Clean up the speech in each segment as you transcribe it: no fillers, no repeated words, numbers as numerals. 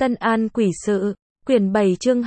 Tân An Quỷ Sự, quyển 7 chương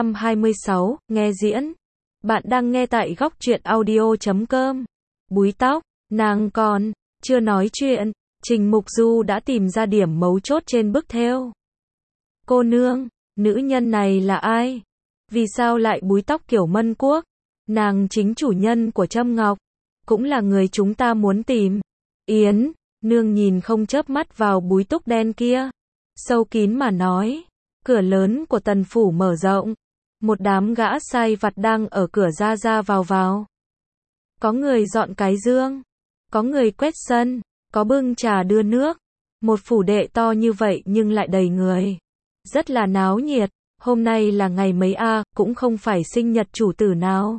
226, nghe diễn. Bạn đang nghe tại góc truyện audio.com. Búi tóc, nàng còn chưa nói chuyện, Trình Mục Du đã tìm ra điểm mấu chốt trên bức thêu. Cô nương, nữ nhân này là ai? Vì sao lại búi tóc kiểu Mân Quốc? Nàng chính chủ nhân của Trâm Ngọc, cũng là người chúng ta muốn tìm. Yến, nương nhìn không chớp mắt vào búi tóc đen kia. Sâu kín mà nói, cửa lớn của tần phủ mở rộng. Một đám gã sai vặt đang ở cửa ra ra vào vào. Có người dọn cái dương, có người quét sân, có bưng trà đưa nước. Một phủ đệ to như vậy nhưng lại đầy người. Rất là náo nhiệt, hôm nay là ngày mấy a, cũng không phải sinh nhật chủ tử nào.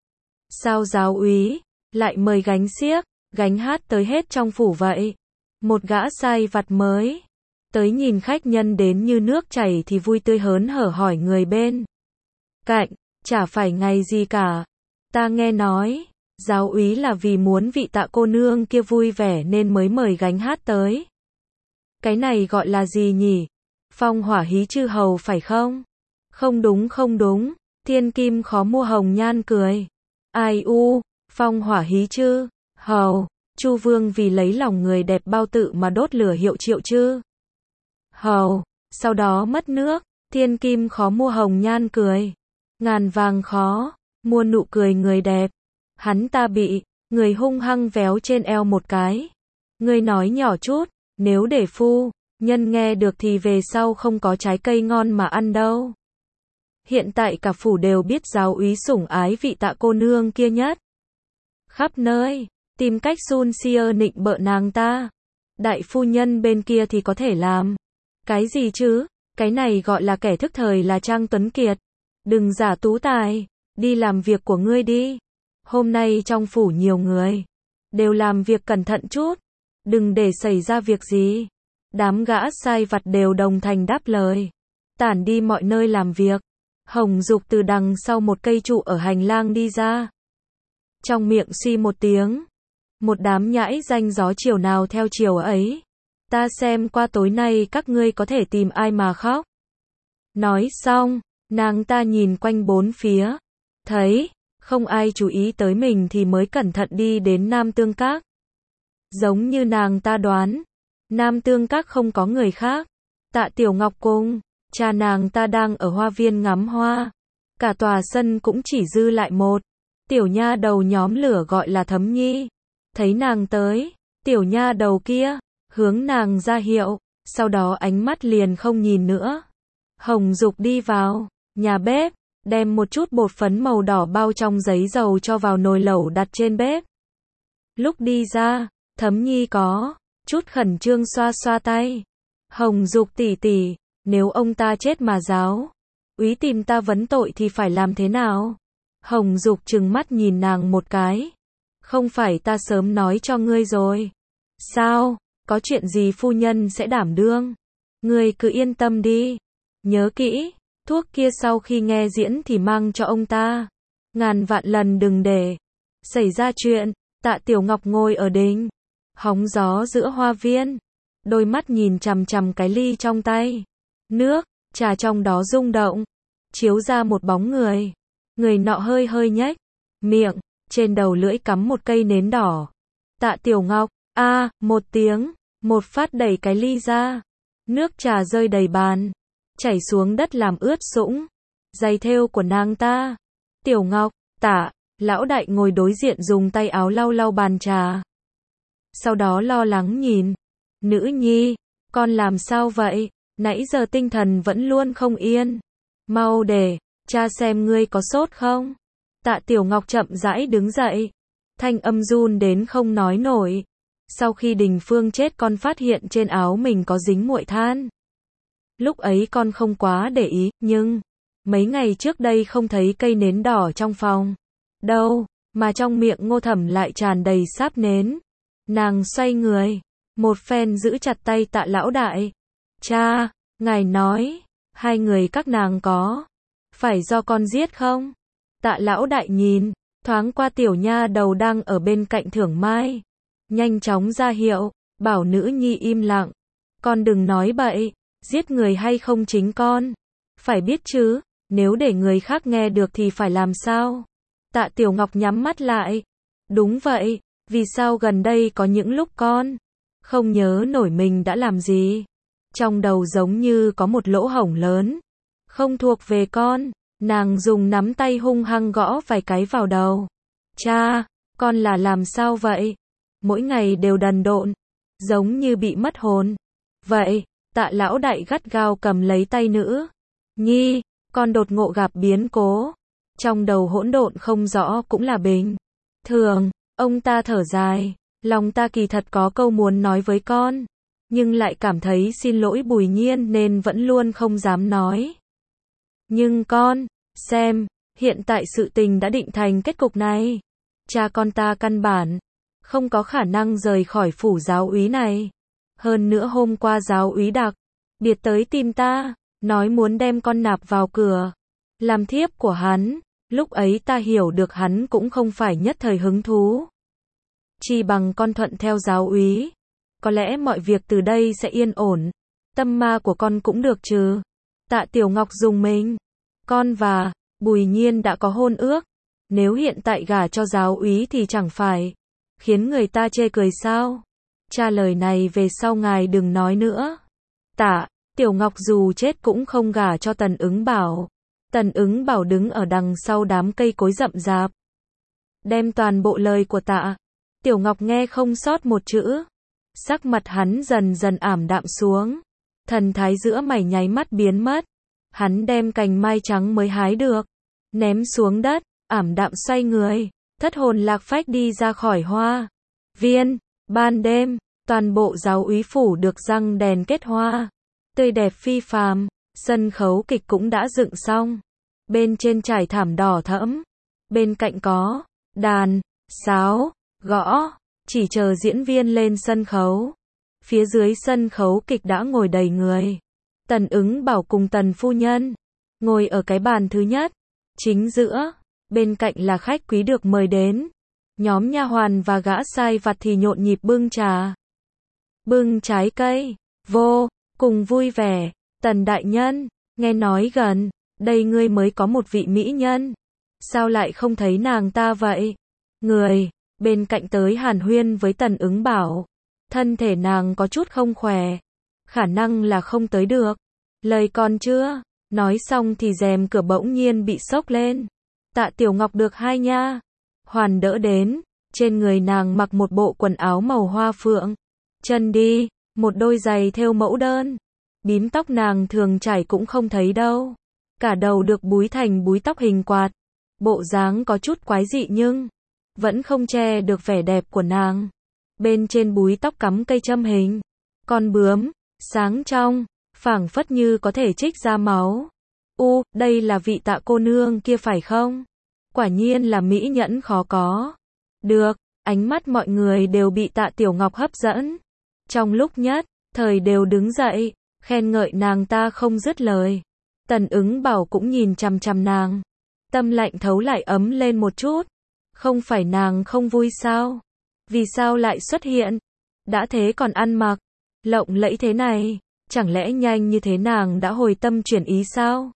Sao giáo úy, lại mời gánh xiếc, gánh hát tới hết trong phủ vậy? Một gã sai vặt mới tới nhìn khách nhân đến như nước chảy thì vui tươi hớn hở hỏi người bên cạnh, chả phải ngày gì cả. Ta nghe nói, giáo úy là vì muốn vị Tạ cô nương kia vui vẻ nên mới mời gánh hát tới. Cái này gọi là gì nhỉ? Phong hỏa hí chư hầu phải không? Không đúng không đúng, thiên kim khó mua hồng nhan cười. Ai u, phong hỏa hí chư hầu, Chu Vương vì lấy lòng người đẹp bao tự mà đốt lửa hiệu triệu chư hầu, sau đó mất nước, thiên kim khó mua hồng nhan cười, ngàn vàng khó mua nụ cười người đẹp. Hắn ta bị người hung hăng véo trên eo một cái. Ngươi nói nhỏ chút, nếu để phu nhân nghe được thì về sau không có trái cây ngon mà ăn đâu. Hiện tại cả phủ đều biết giáo úy sủng ái vị Tạ cô nương kia nhất. Khắp nơi tìm cách sun sia nịnh bợ nàng ta. Đại phu nhân bên kia thì có thể làm cái gì chứ? Cái này gọi là kẻ thức thời là Trang Tuấn Kiệt. Đừng giả tú tài, đi làm việc của ngươi đi. Hôm nay trong phủ nhiều người, đều làm việc cẩn thận chút, đừng để xảy ra việc gì. Đám gã sai vặt đều đồng thành đáp lời, tản đi mọi nơi làm việc. Hồng Dục từ đằng sau một cây trụ ở hành lang đi ra, trong miệng suy một tiếng. Một đám nhãi danh gió chiều nào theo chiều ấy. Ta xem qua tối nay các ngươi có thể tìm ai mà khóc. Nói xong, nàng ta nhìn quanh bốn phía, thấy không ai chú ý tới mình thì mới cẩn thận đi đến Nam Tương Các. Giống như nàng ta đoán, Nam Tương Các không có người khác. Tạ Tiểu Ngọc cùng cha nàng ta đang ở hoa viên ngắm hoa. Cả tòa sân cũng chỉ dư lại một tiểu nha đầu nhóm lửa gọi là Thấm Nhi. Thấy nàng tới, tiểu nha đầu kia hướng nàng ra hiệu, sau đó ánh mắt liền không nhìn nữa. Hồng Dục đi vào nhà bếp, đem một chút bột phấn màu đỏ bao trong giấy dầu cho vào nồi lẩu đặt trên bếp. Lúc đi ra, Thấm Nhi có chút khẩn trương xoa xoa tay. Hồng Dục tỷ tỷ, nếu ông ta chết mà giáo úy tìm ta vấn tội thì phải làm thế nào? Hồng Dục trừng mắt nhìn nàng một cái. Không phải ta sớm nói cho ngươi rồi sao? Có chuyện gì phu nhân sẽ đảm đương. Ngươi cứ yên tâm đi. Nhớ kỹ, thuốc kia sau khi nghe diễn thì mang cho ông ta. Ngàn vạn lần đừng để xảy ra chuyện. Tạ Tiểu Ngọc ngồi ở đình hóng gió giữa hoa viên, đôi mắt nhìn chằm chằm cái ly trong tay. Nước trà trong đó rung động, chiếu ra một bóng người. Người nọ hơi hơi nhếch miệng, trên đầu lưỡi cắm một cây nến đỏ. Tạ Tiểu Ngọc, một tiếng, một phát đẩy cái ly ra. Nước trà rơi đầy bàn, chảy xuống đất làm ướt sũng giày thêu của nàng ta. Tiểu Ngọc, Tạ lão đại ngồi đối diện dùng tay áo lau lau bàn trà. Sau đó lo lắng nhìn, nữ nhi, con làm sao vậy? Nãy giờ tinh thần vẫn luôn không yên. Mau để cha xem ngươi có sốt không? Tạ Tiểu Ngọc chậm rãi đứng dậy, thanh âm run đến không nói nổi. Sau khi Đình Phương chết con phát hiện trên áo mình có dính muội than. Lúc ấy con không quá để ý, nhưng mấy ngày trước đây không thấy cây nến đỏ trong phòng đâu, mà trong miệng Ngô Thẩm lại tràn đầy sáp nến. Nàng xoay người, một phen giữ chặt tay Tạ lão đại. Cha, ngài nói, hai người các nàng có phải do con giết không? Tạ lão đại nhìn thoáng qua tiểu nha đầu đang ở bên cạnh Thưởng Mai, nhanh chóng ra hiệu, bảo nữ nhi im lặng. Con đừng nói bậy, Giết người hay không chính con? Phải biết chứ, nếu để người khác nghe được thì phải làm sao? Tạ Tiểu Ngọc nhắm mắt lại. Đúng vậy, vì sao gần đây có những lúc con không nhớ nổi mình đã làm gì? Trong đầu giống như có một lỗ hổng lớn, không thuộc về con. Nàng dùng nắm tay hung hăng gõ vài cái vào đầu. Cha, con là làm sao vậy? Mỗi ngày đều đần độn, giống như bị mất hồn. Vậy, Tạ lão đại gắt gao cầm lấy tay nữ nhi, con đột ngộ gặp biến cố. Trong đầu hỗn độn không rõ cũng là bình thường. Ông ta thở dài, lòng ta kỳ thật có câu muốn nói với con, nhưng lại cảm thấy xin lỗi Bùi Nhiên nên vẫn luôn không dám nói. Nhưng con, xem, hiện tại sự tình đã định thành kết cục này. Cha con ta căn bản không có khả năng rời khỏi phủ giáo úy này. Hơn nữa hôm qua giáo úy đặc biệt tới tìm ta, nói muốn đem con nạp vào cửa, làm thiếp của hắn. Lúc ấy ta hiểu được hắn cũng không phải nhất thời hứng thú. Chỉ bằng con thuận theo giáo úy, có lẽ mọi việc từ đây sẽ yên ổn. Tâm ma của con cũng được chứ? Tạ Tiểu Ngọc dùng mình. Con và Bùi Nhiên đã có hôn ước. Nếu hiện tại gả cho giáo úy thì chẳng phải khiến người ta chê cười sao? Cha lời này về sau ngài đừng nói nữa. Tạ Tiểu Ngọc dù chết cũng không gả cho Tần Ứng Bảo. Tần Ứng Bảo đứng ở đằng sau đám cây cối rậm rạp, đem toàn bộ lời của Tạ Tiểu Ngọc nghe không sót một chữ. Sắc mặt hắn dần dần ảm đạm xuống, thần thái giữa mày nháy mắt biến mất. Hắn đem cành mai trắng mới hái được, ném xuống đất, ảm đạm xoay người, thất hồn lạc phách đi ra khỏi hoa viên. Ban đêm, toàn bộ giáo úy phủ được răng đèn kết hoa, tươi đẹp phi phàm. Sân khấu kịch cũng đã dựng xong, bên trên trải thảm đỏ thẫm, bên cạnh có đàn, sáo, gõ, chỉ chờ diễn viên lên sân khấu. Phía dưới sân khấu kịch đã ngồi đầy người. Tần Ứng Bảo cùng Tần phu nhân ngồi ở cái bàn thứ nhất, chính giữa, bên cạnh là khách quý được mời đến. Nhóm nha hoàn và gã sai vặt thì nhộn nhịp bưng trà, bưng trái cây, vô cùng vui vẻ. Tần đại nhân, nghe nói gần đây ngươi mới có một vị mỹ nhân, sao lại không thấy nàng ta vậy? Người bên cạnh tới hàn huyên với Tần Ứng Bảo, thân thể nàng có chút không khỏe, khả năng là không tới được. Lời còn chưa nói xong thì rèm cửa bỗng nhiên bị xốc lên. Tạ Tiểu Ngọc được hai nha hoàn đỡ đến, trên người nàng mặc một bộ quần áo màu hoa phượng, chân đi một đôi giày thêu mẫu đơn. Bím tóc nàng thường chải cũng không thấy đâu, cả đầu được búi thành búi tóc hình quạt. Bộ dáng có chút quái dị nhưng vẫn không che được vẻ đẹp của nàng. Bên trên búi tóc cắm cây châm hình con bướm, sáng trong, phảng phất như có thể trích ra máu. Đây là vị Tạ cô nương kia phải không? Quả nhiên là mỹ nhẫn khó có được. Ánh mắt mọi người đều bị Tạ Tiểu Ngọc hấp dẫn. Trong lúc nhất thời đều đứng dậy, khen ngợi nàng ta không dứt lời. Tần Ứng Bảo cũng nhìn chằm chằm nàng, tâm lạnh thấu lại ấm lên một chút. Không phải nàng không vui sao? Vì sao lại xuất hiện? Đã thế còn ăn mặc lộng lẫy thế này, chẳng lẽ nhanh như thế nàng đã hồi tâm chuyển ý sao?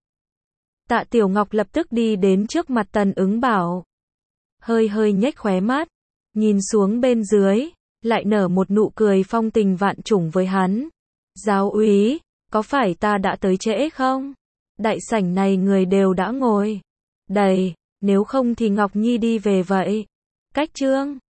Tạ Tiểu Ngọc lập tức đi đến trước mặt Tần Ứng Bảo, hơi hơi nhếch khóe mắt, nhìn xuống bên dưới, lại nở một nụ cười phong tình vạn trùng với hắn. Giáo úy, có phải ta đã tới trễ không? Đại sảnh này người đều đã ngồi đầy, nếu không thì Ngọc Nhi đi về vậy. Cách chương